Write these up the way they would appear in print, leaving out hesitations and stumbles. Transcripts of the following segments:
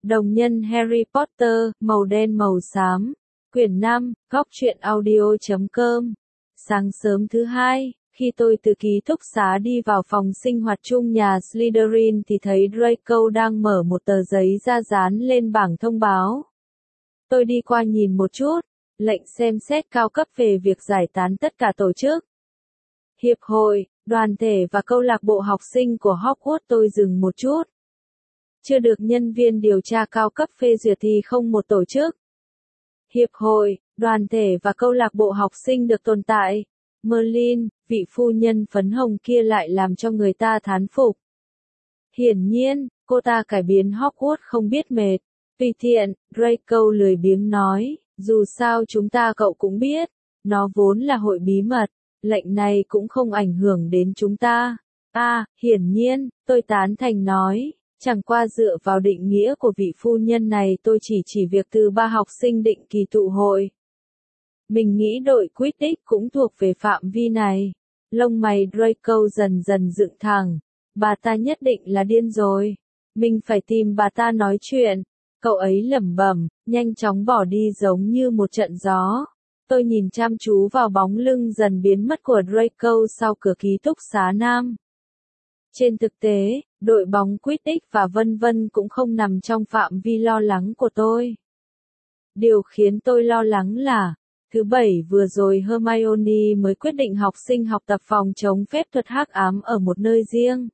Đồng nhân Harry Potter, màu đen màu xám. Quyển 5, góc truyện audio.com. Sáng sớm thứ hai, khi tôi từ ký túc xá đi vào phòng sinh hoạt chung nhà Slytherin thì thấy Draco đang mở một tờ giấy ra dán lên bảng thông báo. Tôi đi qua nhìn một chút, lệnh xem xét cao cấp về việc giải tán tất cả tổ chức, hiệp hội, đoàn thể và câu lạc bộ học sinh của Hogwarts. Tôi dừng một chút. Chưa được nhân viên điều tra cao cấp phê duyệt thì không một tổ chức, hiệp hội, đoàn thể và câu lạc bộ học sinh được tồn tại. Merlin, vị phu nhân phấn hồng kia lại làm cho người ta thán phục. Hiển nhiên, cô ta cải biến Hogwarts không biết mệt. Tùy tiện, Draco lười biếng nói, dù sao chúng ta cậu cũng biết, nó vốn là hội bí mật, lệnh này cũng không ảnh hưởng đến chúng ta. Hiển nhiên, tôi tán thành nói, chẳng qua dựa vào định nghĩa của vị phu nhân này tôi chỉ việc từ 3 học sinh định kỳ tụ hội. Mình nghĩ đội Quidditch cũng thuộc về phạm vi này. Lông mày Draco dần dần dựng thẳng. Bà ta nhất định là điên rồi. Mình phải tìm bà ta nói chuyện. Cậu ấy lẩm bẩm, nhanh chóng bỏ đi giống như một trận gió. Tôi nhìn chăm chú vào bóng lưng dần biến mất của Draco sau cửa ký túc xá nam. Trên thực tế, đội bóng Quidditch và vân vân cũng không nằm trong phạm vi lo lắng của tôi. Điều khiến tôi lo lắng là, thứ Bảy vừa rồi Hermione mới quyết định học sinh học tập phòng chống phép thuật hắc ám ở một nơi riêng.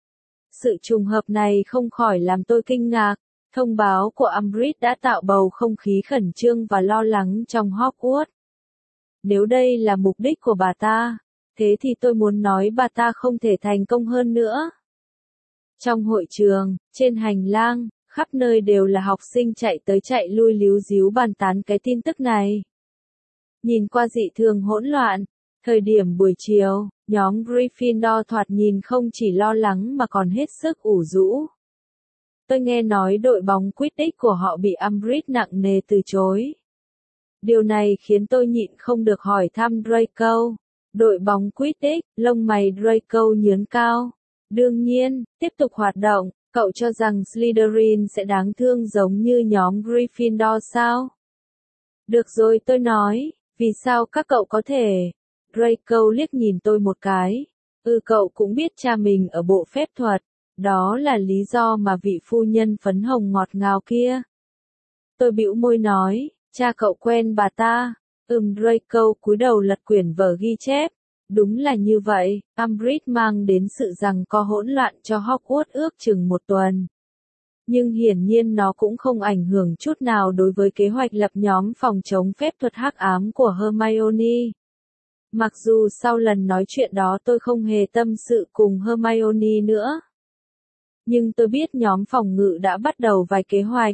Sự trùng hợp này không khỏi làm tôi kinh ngạc. Thông báo của Umbridge đã tạo bầu không khí khẩn trương và lo lắng trong Hogwarts. Nếu đây là mục đích của bà ta, thế thì tôi muốn nói bà ta không thể thành công hơn nữa. Trong hội trường, trên hành lang, khắp nơi đều là học sinh chạy tới chạy lui líu díu bàn tán cái tin tức này. Nhìn qua dị thường hỗn loạn, thời điểm buổi chiều, nhóm Gryffindor thoạt nhìn không chỉ lo lắng mà còn hết sức ủ rũ. Tôi nghe nói đội bóng Quidditch của họ bị Umbridge nặng nề từ chối. Điều này khiến tôi nhịn không được hỏi thăm Draco. Đội bóng Quidditch, lông mày Draco nhướng cao. Đương nhiên, tiếp tục hoạt động, cậu cho rằng Slytherin sẽ đáng thương giống như nhóm Gryffindor sao? Được rồi, tôi nói, vì sao các cậu có thể? Draco liếc nhìn tôi một cái. Cậu cũng biết cha mình ở bộ phép thuật. Đó là lý do mà vị phu nhân phấn hồng ngọt ngào kia. Tôi bĩu môi nói, cha cậu quen bà ta. Draco cúi đầu lật quyển vở ghi chép. Đúng là như vậy, Umbridge mang đến sự giằng co hỗn loạn cho Hogwarts ước chừng một tuần. Nhưng hiển nhiên nó cũng không ảnh hưởng chút nào đối với kế hoạch lập nhóm phòng chống phép thuật hắc ám của Hermione. Mặc dù sau lần nói chuyện đó tôi không hề tâm sự cùng Hermione nữa. Nhưng tôi biết nhóm phòng ngự đã bắt đầu vài kế hoạch.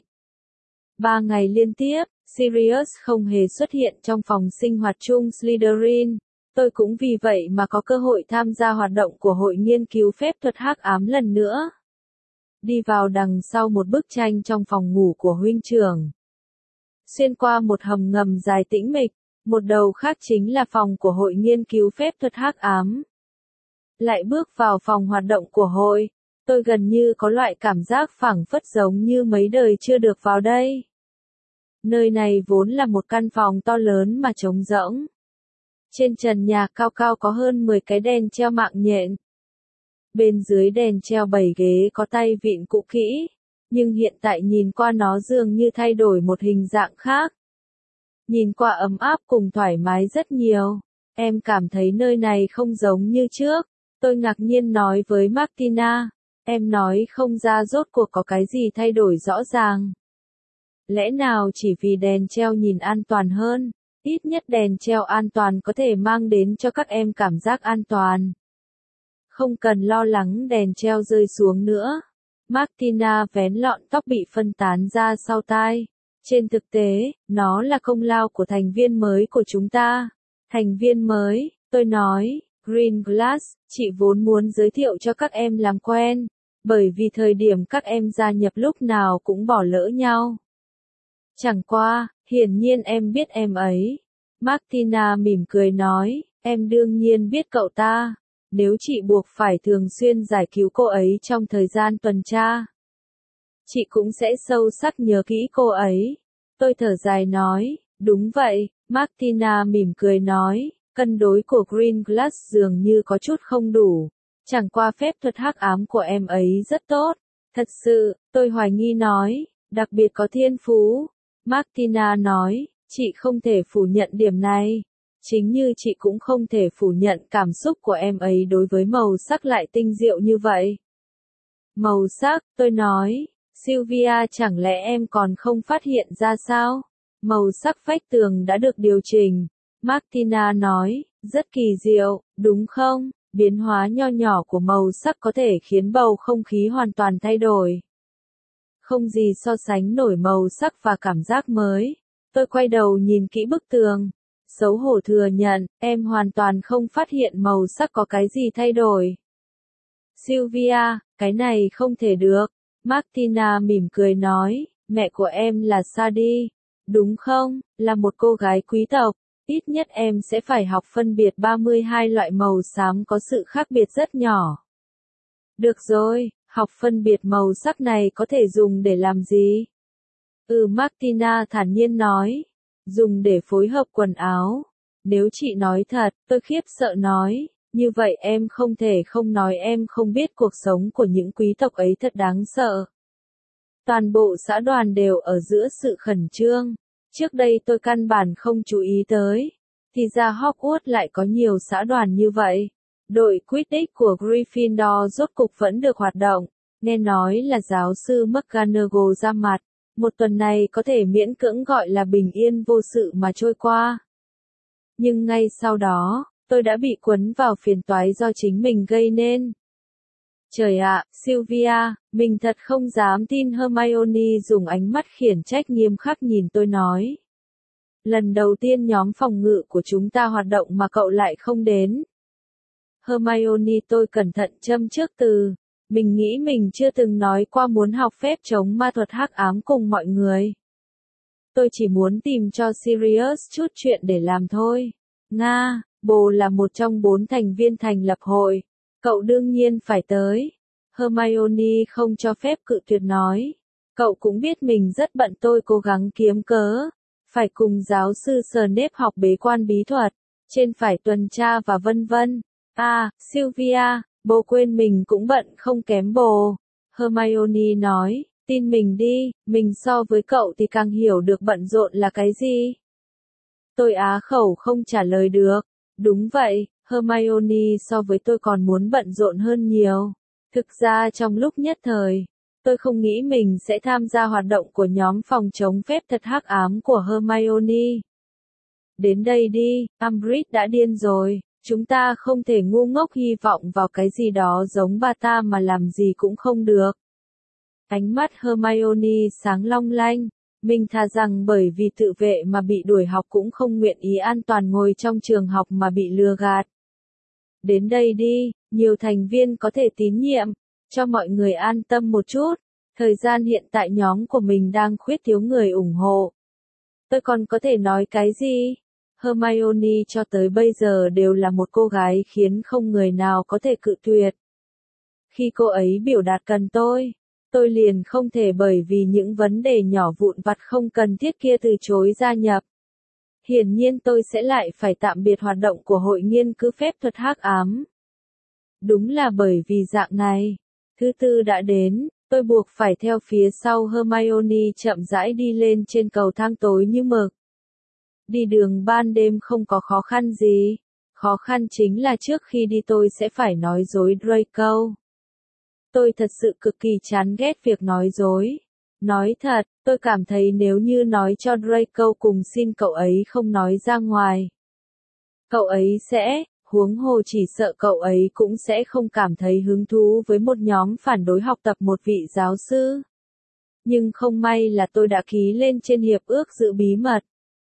3 ngày liên tiếp, Sirius không hề xuất hiện trong phòng sinh hoạt chung Slytherin. Tôi cũng vì vậy mà có cơ hội tham gia hoạt động của hội nghiên cứu phép thuật hắc ám lần nữa. Đi vào đằng sau một bức tranh trong phòng ngủ của huynh trưởng. Xuyên qua một hầm ngầm dài tĩnh mịch, một đầu khác chính là phòng của hội nghiên cứu phép thuật hắc ám. Lại bước vào phòng hoạt động của hội. Tôi gần như có loại cảm giác phảng phất giống như mấy đời chưa được vào đây. Nơi này vốn là một căn phòng to lớn mà trống rỗng. Trên trần nhà cao cao có hơn 10 cái đèn treo mạng nhện. Bên dưới đèn treo 7 ghế có tay vịn cũ kỹ, nhưng hiện tại nhìn qua nó dường như thay đổi một hình dạng khác. Nhìn qua ấm áp cùng thoải mái rất nhiều. Em cảm thấy nơi này không giống như trước. Tôi ngạc nhiên nói với Martina. Em nói không ra rốt cuộc có cái gì thay đổi rõ ràng. Lẽ nào chỉ vì đèn treo nhìn an toàn hơn? Ít nhất đèn treo an toàn có thể mang đến cho các em cảm giác an toàn. Không cần lo lắng đèn treo rơi xuống nữa. Martina vén lọn tóc bị phân tán ra sau tai. Trên thực tế, nó là công lao của thành viên mới của chúng ta. Thành viên mới, tôi nói, Greenglass, chị vốn muốn giới thiệu cho các em làm quen. Bởi vì thời điểm các em gia nhập lúc nào cũng bỏ lỡ nhau. Chẳng qua, hiển nhiên em biết em ấy. Martina mỉm cười nói, em đương nhiên biết cậu ta. Nếu chị buộc phải thường xuyên giải cứu cô ấy trong thời gian tuần tra. chị cũng sẽ sâu sắc nhớ kỹ cô ấy. Tôi thở dài nói, đúng vậy, Martina mỉm cười nói, cân đối của Green Glass dường như có chút không đủ. Chẳng qua phép thuật hắc ám của em ấy rất tốt. Thật sự, tôi hoài nghi nói, đặc biệt có thiên phú. Martina nói, chị không thể phủ nhận điểm này. Chính như chị cũng không thể phủ nhận cảm xúc của em ấy đối với màu sắc lại tinh diệu như vậy. Màu sắc, tôi nói, Sylvia chẳng lẽ em còn không phát hiện ra sao? Màu sắc vách tường đã được điều chỉnh. Martina nói, rất kỳ diệu, đúng không? Biến hóa nho nhỏ của màu sắc có thể khiến bầu không khí hoàn toàn thay đổi. Không gì so sánh nổi màu sắc và cảm giác mới. Tôi quay đầu nhìn kỹ bức tường. Xấu hổ thừa nhận, em hoàn toàn không phát hiện màu sắc có cái gì thay đổi. Sylvia, cái này không thể được. Martina mỉm cười nói, mẹ của em là Sadie, đúng không? Là một cô gái quý tộc. Ít nhất em sẽ phải học phân biệt 32 loại màu xám có sự khác biệt rất nhỏ. Được rồi, học phân biệt màu sắc này có thể dùng để làm gì? Martina thản nhiên nói. Dùng để phối hợp quần áo. Nếu chị nói thật, tôi khiếp sợ nói, như vậy em không thể không nói em không biết cuộc sống của những quý tộc ấy thật đáng sợ. Toàn bộ xã đoàn đều ở giữa sự khẩn trương. Trước đây tôi căn bản không chú ý tới. Thì ra Hogwarts lại có nhiều xã đoàn như vậy. Đội Quidditch của Gryffindor rốt cục vẫn được hoạt động. Nghe nói là giáo sư McGonagall ra mặt. Một tuần này có thể miễn cưỡng gọi là bình yên vô sự mà trôi qua. Nhưng ngay sau đó, tôi đã bị cuốn vào phiền toái do chính mình gây nên. Trời ạ, Sylvia, mình thật không dám tin Hermione dùng ánh mắt khiển trách nghiêm khắc nhìn tôi nói. Lần đầu tiên nhóm phòng ngự của chúng ta hoạt động mà cậu lại không đến. Hermione, tôi cẩn thận châm trước từ. Mình nghĩ mình chưa từng nói qua muốn học phép chống ma thuật hắc ám cùng mọi người. Tôi chỉ muốn tìm cho Sirius chút chuyện để làm thôi. Nga, bồ là một trong 4 thành viên thành lập hội. Cậu đương nhiên phải tới. Hermione không cho phép cự tuyệt nói. Cậu cũng biết mình rất bận, tôi cố gắng kiếm cớ. Phải cùng giáo sư Snape học bế quan bí thuật. Trên phải tuần tra và vân vân. Sylvia, bồ quên mình cũng bận không kém bồ. Hermione nói, tin mình đi, mình so với cậu thì càng hiểu được bận rộn là cái gì. Tôi á khẩu không trả lời được. Đúng vậy, Hermione so với tôi còn muốn bận rộn hơn nhiều. Thực ra trong lúc nhất thời, tôi không nghĩ mình sẽ tham gia hoạt động của nhóm phòng chống phép thuật hắc ám của Hermione. Đến đây đi, Umbridge đã điên rồi. Chúng ta không thể ngu ngốc hy vọng vào cái gì đó giống bà ta mà làm gì cũng không được. Ánh mắt Hermione sáng long lanh. Mình thà rằng bởi vì tự vệ mà bị đuổi học cũng không nguyện ý an toàn ngồi trong trường học mà bị lừa gạt. Đến đây đi, nhiều thành viên có thể tín nhiệm, cho mọi người an tâm một chút. Thời gian hiện tại nhóm của mình đang khuyết thiếu người ủng hộ. Tôi còn có thể nói cái gì? Hermione cho tới bây giờ đều là một cô gái khiến không người nào có thể cự tuyệt. Khi cô ấy biểu đạt cần tôi liền không thể bởi vì những vấn đề nhỏ vụn vặt không cần thiết kia từ chối gia nhập. Hiển nhiên tôi sẽ lại phải tạm biệt hoạt động của hội nghiên cứu phép thuật hắc ám. Đúng là bởi vì dạng này. Thứ tư đã đến, tôi buộc phải theo phía sau Hermione chậm rãi đi lên trên cầu thang tối như mực. Đi đường ban đêm không có khó khăn gì. Khó khăn chính là trước khi đi tôi sẽ phải nói dối Draco. Tôi thật sự cực kỳ chán ghét việc nói dối. Nói thật, tôi cảm thấy nếu như nói cho Draco cùng xin cậu ấy không nói ra ngoài. Cậu ấy sẽ, huống hồ chỉ sợ cậu ấy cũng sẽ không cảm thấy hứng thú với một nhóm phản đối học tập một vị giáo sư. Nhưng không may là tôi đã ký lên trên hiệp ước giữ bí mật.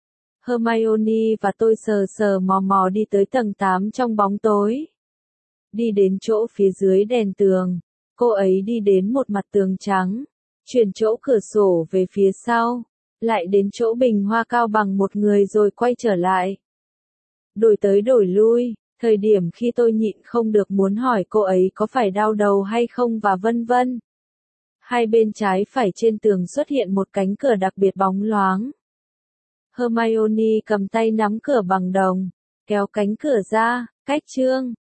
Hermione và tôi sờ sờ mò mò đi tới tầng 8 trong bóng tối. Đi đến chỗ phía dưới đèn tường. Cô ấy đi đến một mặt tường trắng, chuyển chỗ cửa sổ về phía sau, lại đến chỗ bình hoa cao bằng một người rồi quay trở lại. Đổi tới đổi lui, thời điểm khi tôi nhịn không được muốn hỏi cô ấy có phải đau đầu hay không và vân vân. Hai bên trái phải trên tường xuất hiện một cánh cửa đặc biệt bóng loáng. Hermione cầm tay nắm cửa bằng đồng, kéo cánh cửa ra, cách chương.